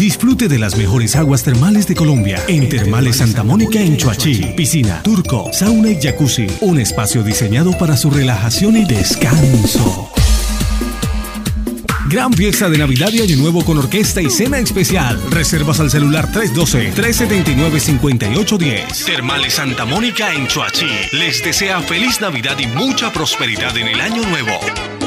Disfrute de las mejores aguas termales de Colombia en Termales Santa Mónica en Choachí. Piscina, turco, sauna y jacuzzi. Un espacio diseñado para su relajación y descanso. Gran fiesta de Navidad y Año Nuevo con orquesta y cena especial. Reservas al celular 312-379-5810. Termales Santa Mónica en Choachí. Les desea feliz Navidad y mucha prosperidad en el Año Nuevo.